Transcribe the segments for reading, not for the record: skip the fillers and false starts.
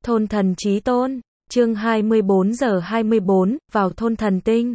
Thôn thần chí tôn, chương 24 giờ 24, vào thôn thần tinh.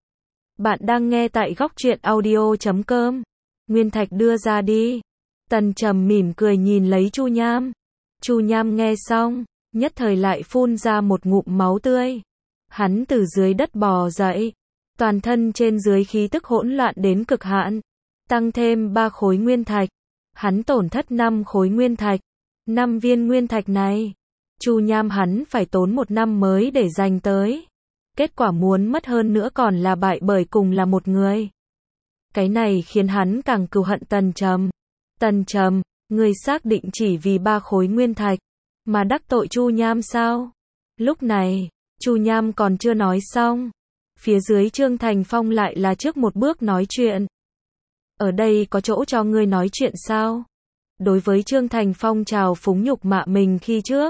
Bạn đang nghe tại góc truyện audio.com. Nguyên Thạch đưa ra đi. Tần Trầm mỉm cười nhìn lấy Chu Nham. Chu Nham nghe xong, nhất thời lại phun ra một ngụm máu tươi. Hắn từ dưới đất bò dậy, toàn thân trên dưới khí tức hỗn loạn đến cực hạn, tăng thêm 3 khối nguyên thạch. Hắn tổn thất 5 khối nguyên thạch. 5 viên nguyên thạch này, Chu Nham hắn phải tốn 1 năm mới để giành tới. Kết quả muốn mất hơn nữa còn là bại bởi cùng là một người. Cái này khiến hắn càng cừu hận Tần Trầm. Tần Trầm, ngươi xác định chỉ vì 3 khối nguyên thạch mà đắc tội Chu Nham sao? Lúc này, Chu Nham còn chưa nói xong, phía dưới Trương Thành Phong lại là trước một bước nói chuyện. Ở đây có chỗ cho ngươi nói chuyện sao? Đối với Trương Thành Phong trào phúng nhục mạ mình khi trước,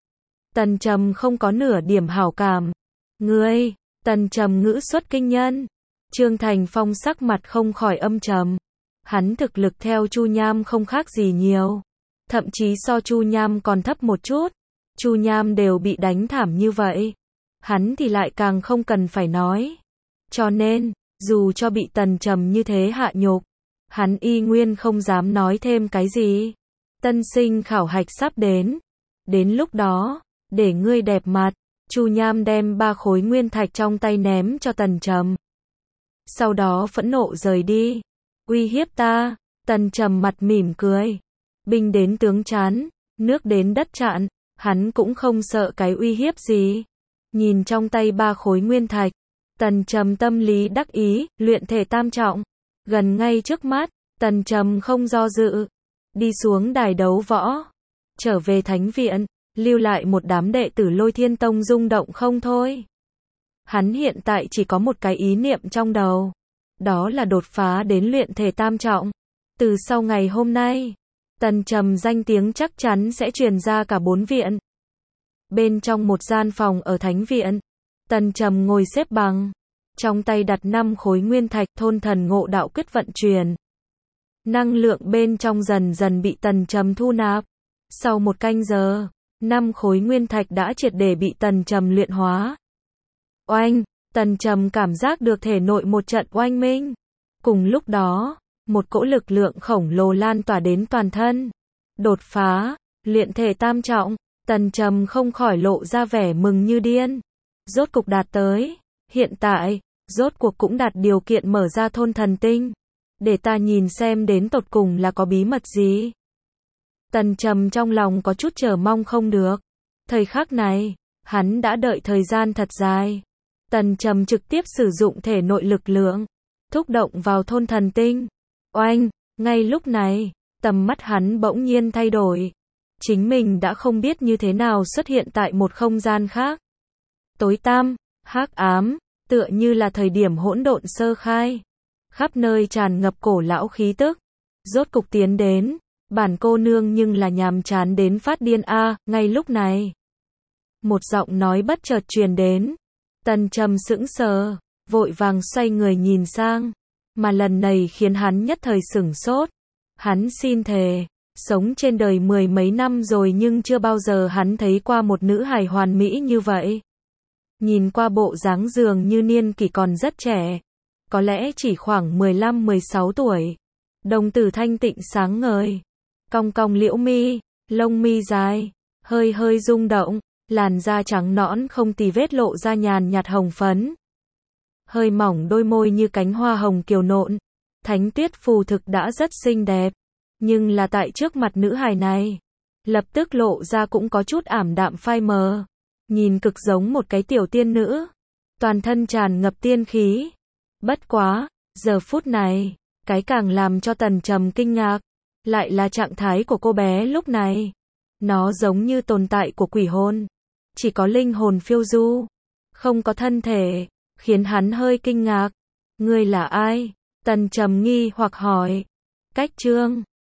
Tần Trầm không có nửa điểm hảo cảm. Ngươi, Tần Trầm ngữ xuất kinh nhân. Trương Thành Phong sắc mặt không khỏi âm trầm. Hắn thực lực theo Chu Nham không khác gì nhiều, thậm chí so Chu Nham còn thấp một chút. Chu Nham đều bị đánh thảm như vậy, hắn thì lại càng không cần phải nói. Cho nên, dù cho bị Tần Trầm như thế hạ nhục, hắn y nguyên không dám nói thêm cái gì. Tân sinh khảo hạch sắp đến. Đến lúc đó, để ngươi đẹp mặt. Chu Nham đem 3 khối nguyên thạch trong tay ném cho Tần Trầm. Sau đó phẫn nộ rời đi. Uy hiếp ta. Tần Trầm mặt mỉm cười. Binh đến tướng chán, nước đến đất chặn. Hắn cũng không sợ cái uy hiếp gì. Nhìn trong tay 3 khối nguyên thạch, Tần Trầm tâm lý đắc ý, luyện thể tam trọng. Gần ngay trước mắt, Tần Trầm không do dự, đi xuống đài đấu võ, trở về thánh viện, lưu lại một đám đệ tử Lôi Thiên Tông rung động không thôi. Hắn hiện tại chỉ có một cái ý niệm trong đầu, đó là đột phá đến luyện thể tam trọng. Từ sau ngày hôm nay, Tần Trầm danh tiếng chắc chắn sẽ truyền ra cả 4 viện. Bên trong một gian phòng ở thánh viện, Tần Trầm ngồi xếp bằng, trong tay đặt 5 khối nguyên thạch thôn thần ngộ đạo quyết vận chuyển. Năng lượng bên trong dần dần bị Tần Trầm thu nạp. Sau 1 canh giờ, 5 khối nguyên thạch đã triệt để bị Tần Trầm luyện hóa. Oanh, Tần Trầm cảm giác được thể nội một trận oanh minh. Cùng lúc đó, một cỗ lực lượng khổng lồ lan tỏa đến toàn thân. Đột phá, luyện thể tam trọng, Tần Trầm không khỏi lộ ra vẻ mừng như điên. Rốt cục đạt tới. Hiện tại, rốt cuộc cũng đạt điều kiện mở ra thôn thần tinh. Để ta nhìn xem đến tột cùng là có bí mật gì. Tần Trầm trong lòng có chút chờ mong không được. Thời khắc này, hắn đã đợi thời gian thật dài. Tần Trầm trực tiếp sử dụng thể nội lực lượng, thúc động vào thôn thần tinh. Oanh, ngay lúc này, tầm mắt hắn bỗng nhiên thay đổi. Chính mình đã không biết như thế nào xuất hiện tại một không gian khác. Tối tăm, hắc ám, tựa như là thời điểm hỗn độn sơ khai. Khắp nơi tràn ngập cổ lão khí tức. Rốt cục tiến đến, bản cô nương nhưng là nhàm chán đến phát điên a. Ngay lúc này, một giọng nói bất chợt truyền đến. Tần Trầm sững sờ, vội vàng xoay người nhìn sang, mà lần này khiến hắn nhất thời sửng sốt. Hắn xin thề, sống trên đời 10 mấy năm rồi nhưng chưa bao giờ hắn thấy qua một nữ hài hoàn mỹ như vậy. Nhìn qua bộ dáng dường như niên kỷ còn rất trẻ, có lẽ chỉ khoảng 15-16 tuổi. Đồng tử thanh tịnh sáng ngời, cong cong liễu mi, lông mi dài, hơi hơi rung động, làn da trắng nõn không tì vết lộ ra nhàn nhạt hồng phấn. Hơi mỏng đôi môi như cánh hoa hồng kiều nộn, Thánh Tuyết phù thực đã rất xinh đẹp, nhưng là tại trước mặt nữ hài này, lập tức lộ ra cũng có chút ảm đạm phai mờ, nhìn cực giống một cái tiểu tiên nữ, toàn thân tràn ngập tiên khí. Bất quá, giờ phút này, cái càng làm cho Tần Trầm kinh ngạc, lại là trạng thái của cô bé lúc này. Nó giống như tồn tại của quỷ hồn, chỉ có linh hồn phiêu du, không có thân thể, khiến hắn hơi kinh ngạc. Ngươi là ai? Tần Trầm nghi hoặc hỏi. Cách chương